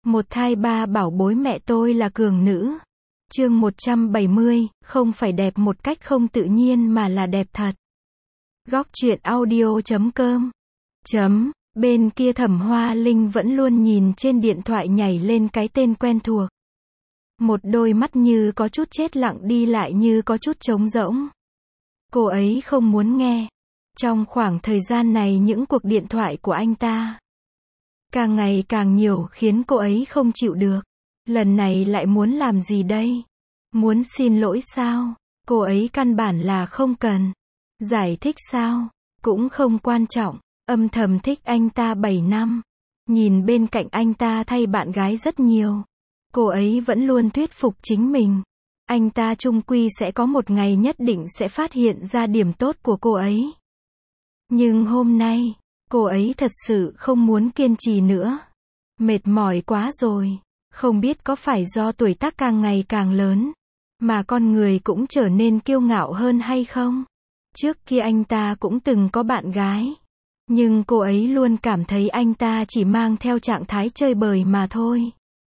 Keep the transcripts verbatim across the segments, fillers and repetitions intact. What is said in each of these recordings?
Một thai ba bảo bối mẹ tôi là cường nữ. Chương một trăm bảy mươi, không phải đẹp một cách không tự nhiên mà là đẹp thật. Góc truyện audio chấm com. Chấm, bên kia Thẩm Hoa Linh vẫn luôn nhìn trên điện thoại nhảy lên cái tên quen thuộc. Một đôi mắt như có chút chết lặng đi lại như có chút trống rỗng. Cô ấy không muốn nghe. Trong khoảng thời gian này những cuộc điện thoại của anh ta càng ngày càng nhiều khiến cô ấy không chịu được. Lần này lại muốn làm gì đây? Muốn xin lỗi sao? Cô ấy căn bản là không cần. Giải thích sao? Cũng không quan trọng. Âm thầm thích anh ta bảy năm. Nhìn bên cạnh anh ta thay bạn gái rất nhiều. Cô ấy vẫn luôn thuyết phục chính mình. Anh ta chung quy sẽ có một ngày nhất định sẽ phát hiện ra điểm tốt của cô ấy. Nhưng hôm nay, cô ấy thật sự không muốn kiên trì nữa. Mệt mỏi quá rồi. Không biết có phải do tuổi tác càng ngày càng lớn, mà con người cũng trở nên kiêu ngạo hơn hay không? Trước kia anh ta cũng từng có bạn gái. Nhưng cô ấy luôn cảm thấy anh ta chỉ mang theo trạng thái chơi bời mà thôi.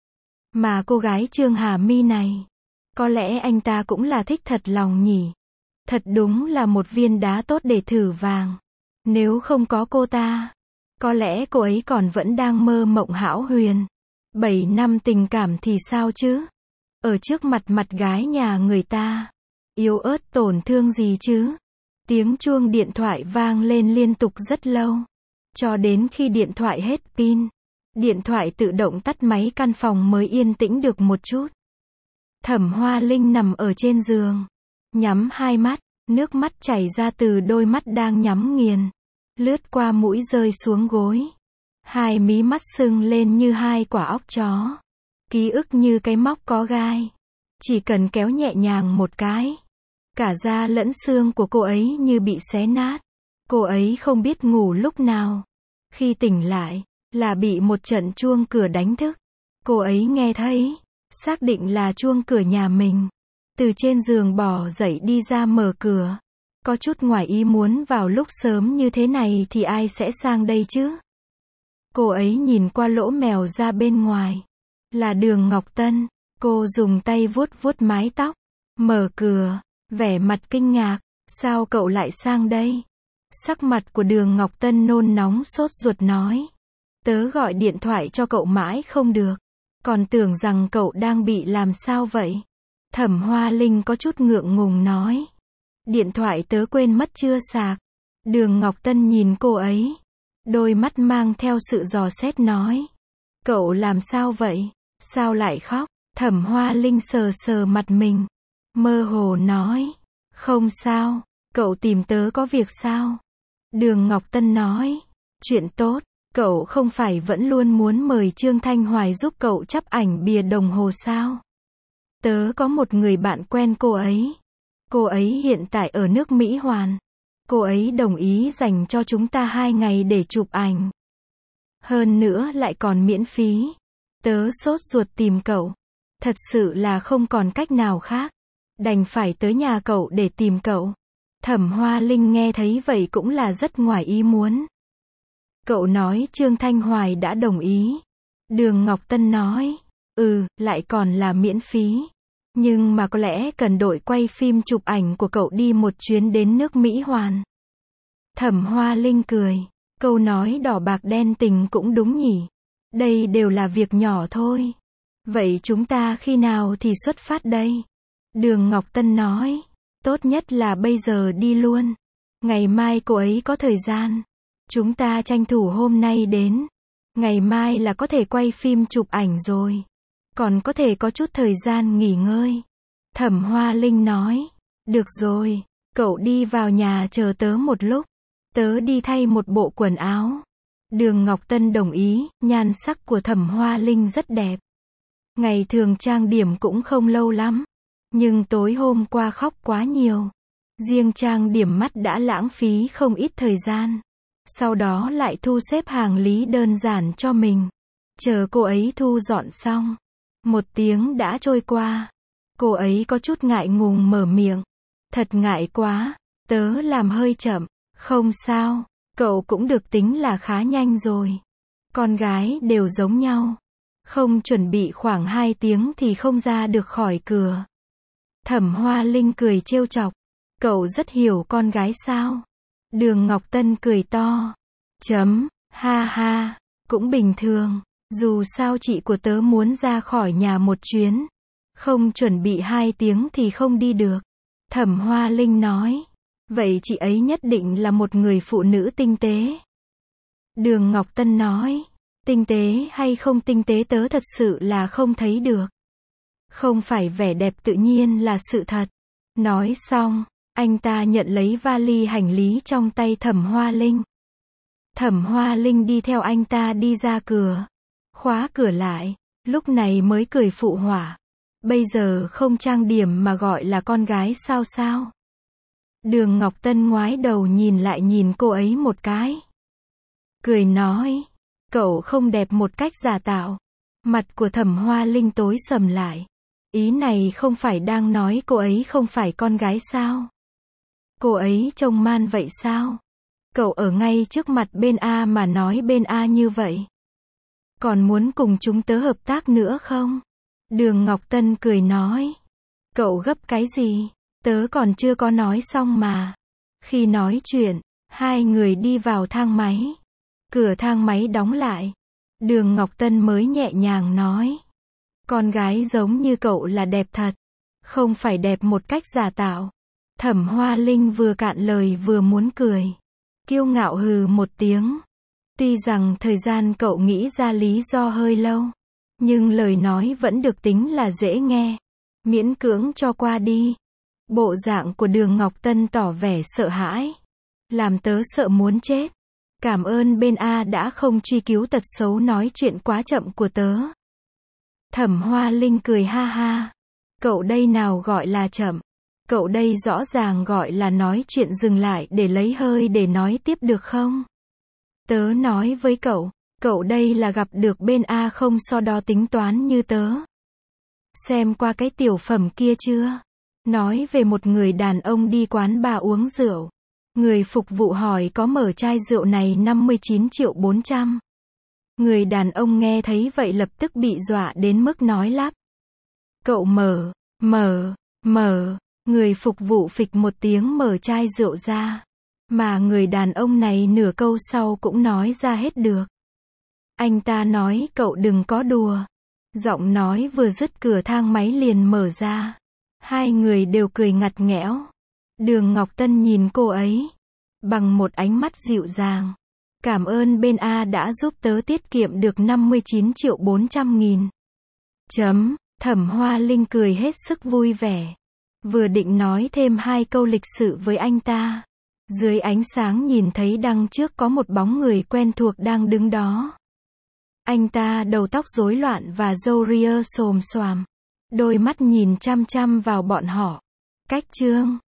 Mà cô gái Trương Hà My này, có lẽ anh ta cũng là thích thật lòng nhỉ. Thật đúng là một viên đá tốt để thử vàng. Nếu không có cô ta, có lẽ cô ấy còn vẫn đang mơ mộng hão huyền. Bảy năm tình cảm thì sao chứ? Ở trước mặt mặt gái nhà người ta, yếu ớt tổn thương gì chứ? Tiếng chuông điện thoại vang lên liên tục rất lâu. Cho đến khi điện thoại hết pin, điện thoại tự động tắt máy, căn phòng mới yên tĩnh được một chút. Thẩm Hoa Linh nằm ở trên giường, nhắm hai mắt, nước mắt chảy ra từ đôi mắt đang nhắm nghiền, lướt qua mũi rơi xuống gối. Hai mí mắt sưng lên như hai quả óc chó. Ký ức như cái móc có gai. Chỉ cần kéo nhẹ nhàng một cái, cả da lẫn xương của cô ấy như bị xé nát. Cô ấy không biết ngủ lúc nào. Khi tỉnh lại, là bị một trận chuông cửa đánh thức. Cô ấy nghe thấy, xác định là chuông cửa nhà mình. Từ trên giường bò dậy đi ra mở cửa. Có chút ngoài ý muốn, vào lúc sớm như thế này thì ai sẽ sang đây chứ? Cô ấy nhìn qua lỗ mèo ra bên ngoài. Là Đường Ngọc Tân. Cô dùng tay vuốt vuốt mái tóc. Mở cửa, vẻ mặt kinh ngạc. Sao cậu lại sang đây? Sắc mặt của Đường Ngọc Tân nôn nóng sốt ruột nói. Tớ gọi điện thoại cho cậu mãi không được. Còn tưởng rằng cậu đang bị làm sao vậy? Thẩm Hoa Linh có chút ngượng ngùng nói. Điện thoại tớ quên mất chưa sạc. Đường Ngọc Tân nhìn cô ấy. Đôi mắt mang theo sự dò xét nói. Cậu làm sao vậy? Sao lại khóc? Thẩm Hoa Linh sờ sờ mặt mình. Mơ hồ nói. Không sao, cậu tìm tớ có việc sao? Đường Ngọc Tân nói. Chuyện tốt, cậu không phải vẫn luôn muốn mời Trương Thanh Hoài giúp cậu chắp ảnh bìa đồng hồ sao? Tớ có một người bạn quen cô ấy. Cô ấy hiện tại ở nước Mỹ Hoàn. Cô ấy đồng ý dành cho chúng ta hai ngày để chụp ảnh. Hơn nữa lại còn miễn phí. Tớ sốt ruột tìm cậu. Thật sự là không còn cách nào khác. Đành phải tới nhà cậu để tìm cậu. Thẩm Hoa Linh nghe thấy vậy cũng là rất ngoài ý muốn. Cậu nói Trương Thanh Hoài đã đồng ý. Đường Ngọc Tân nói. Ừ, lại còn là miễn phí. Nhưng mà có lẽ cần đội quay phim chụp ảnh của cậu đi một chuyến đến nước Mỹ Hoàn. Thẩm Hoa Linh cười. Câu nói đỏ bạc đen tình cũng đúng nhỉ. Đây đều là việc nhỏ thôi. Vậy chúng ta khi nào thì xuất phát đây? Đường Ngọc Tân nói. Tốt nhất là bây giờ đi luôn. Ngày mai cô ấy có thời gian. Chúng ta tranh thủ hôm nay đến. Ngày mai là có thể quay phim chụp ảnh rồi. Còn có thể có chút thời gian nghỉ ngơi. Thẩm Hoa Linh nói. Được rồi, cậu đi vào nhà chờ tớ một lúc. Tớ đi thay một bộ quần áo. Đường Ngọc Tân đồng ý, nhan sắc của Thẩm Hoa Linh rất đẹp. Ngày thường trang điểm cũng không lâu lắm. Nhưng tối hôm qua khóc quá nhiều. Riêng trang điểm mắt đã lãng phí không ít thời gian. Sau đó lại thu xếp hàng lý đơn giản cho mình. Chờ cô ấy thu dọn xong. Một tiếng đã trôi qua. Cô ấy có chút ngại ngùng mở miệng. Thật ngại quá, tớ làm hơi chậm. Không sao, cậu cũng được tính là khá nhanh rồi. Con gái đều giống nhau. Không chuẩn bị khoảng hai tiếng thì không ra được khỏi cửa. Thẩm Hoa Linh cười trêu chọc. Cậu rất hiểu con gái sao? Đường Ngọc Tân cười to. Chấm, ha ha, cũng bình thường. Dù sao chị của tớ muốn ra khỏi nhà một chuyến. Không chuẩn bị hai tiếng thì không đi được. Thẩm Hoa Linh nói. Vậy chị ấy nhất định là một người phụ nữ tinh tế. Đường Ngọc Tân nói. Tinh tế hay không tinh tế tớ thật sự là không thấy được. Không phải vẻ đẹp tự nhiên là sự thật. Nói xong, anh ta nhận lấy vali hành lý trong tay Thẩm Hoa Linh. Thẩm Hoa Linh đi theo anh ta đi ra cửa. Khóa cửa lại, lúc này mới cười phụ họa. Bây giờ không trang điểm mà gọi là con gái sao sao? Đường Ngọc Tân ngoái đầu nhìn lại nhìn cô ấy một cái. Cười nói, cậu không đẹp một cách giả tạo. Mặt của Thẩm Hoa Linh tối sầm lại. Ý này không phải đang nói cô ấy không phải con gái sao? Cô ấy trông man vậy sao? Cậu ở ngay trước mặt bên A mà nói bên A như vậy. Còn muốn cùng chúng tớ hợp tác nữa không? Đường Ngọc Tân cười nói. Cậu gấp cái gì? Tớ còn chưa có nói xong mà. Khi nói chuyện, hai người đi vào thang máy. Cửa thang máy đóng lại. Đường Ngọc Tân mới nhẹ nhàng nói. Con gái giống như cậu là đẹp thật. Không phải đẹp một cách giả tạo. Thẩm Hoa Linh vừa cạn lời vừa muốn cười. Kiêu ngạo hừ một tiếng. Tuy rằng thời gian cậu nghĩ ra lý do hơi lâu. Nhưng lời nói vẫn được tính là dễ nghe. Miễn cưỡng cho qua đi. Bộ dạng của Đường Ngọc Tân tỏ vẻ sợ hãi. Làm tớ sợ muốn chết. Cảm ơn bên A đã không truy cứu tật xấu nói chuyện quá chậm của tớ. Thẩm Hoa Linh cười ha ha. Cậu đây nào gọi là chậm. Cậu đây rõ ràng gọi là nói chuyện dừng lại để lấy hơi để nói tiếp được không? Tớ nói với cậu, cậu đây là gặp được bên A không so đo tính toán như tớ. Xem qua cái tiểu phẩm kia chưa? Nói về một người đàn ông đi quán bar uống rượu. Người phục vụ hỏi có mở chai rượu này năm mươi chín triệu bốn trăm. Người đàn ông nghe thấy vậy lập tức bị dọa đến mức nói lắp. Cậu mở, mở, mở. Người phục vụ phịch một tiếng mở chai rượu ra. Mà người đàn ông này nửa câu sau cũng nói ra hết được. Anh ta nói cậu đừng có đùa. Giọng nói vừa dứt cửa thang máy liền mở ra. Hai người đều cười ngặt nghẽo. Đường Ngọc Tân nhìn cô ấy. Bằng một ánh mắt dịu dàng. Cảm ơn bên A đã giúp tớ tiết kiệm được năm mươi chín triệu bốn trăm nghìn. Chấm, Thẩm Hoa Linh cười hết sức vui vẻ. Vừa định nói thêm hai câu lịch sự với anh ta. Dưới ánh sáng nhìn thấy đằng trước có một bóng người quen thuộc đang đứng đó. Anh ta đầu tóc rối loạn và râu ria xồm xoàm. Đôi mắt nhìn chăm chăm vào bọn họ. Cách chương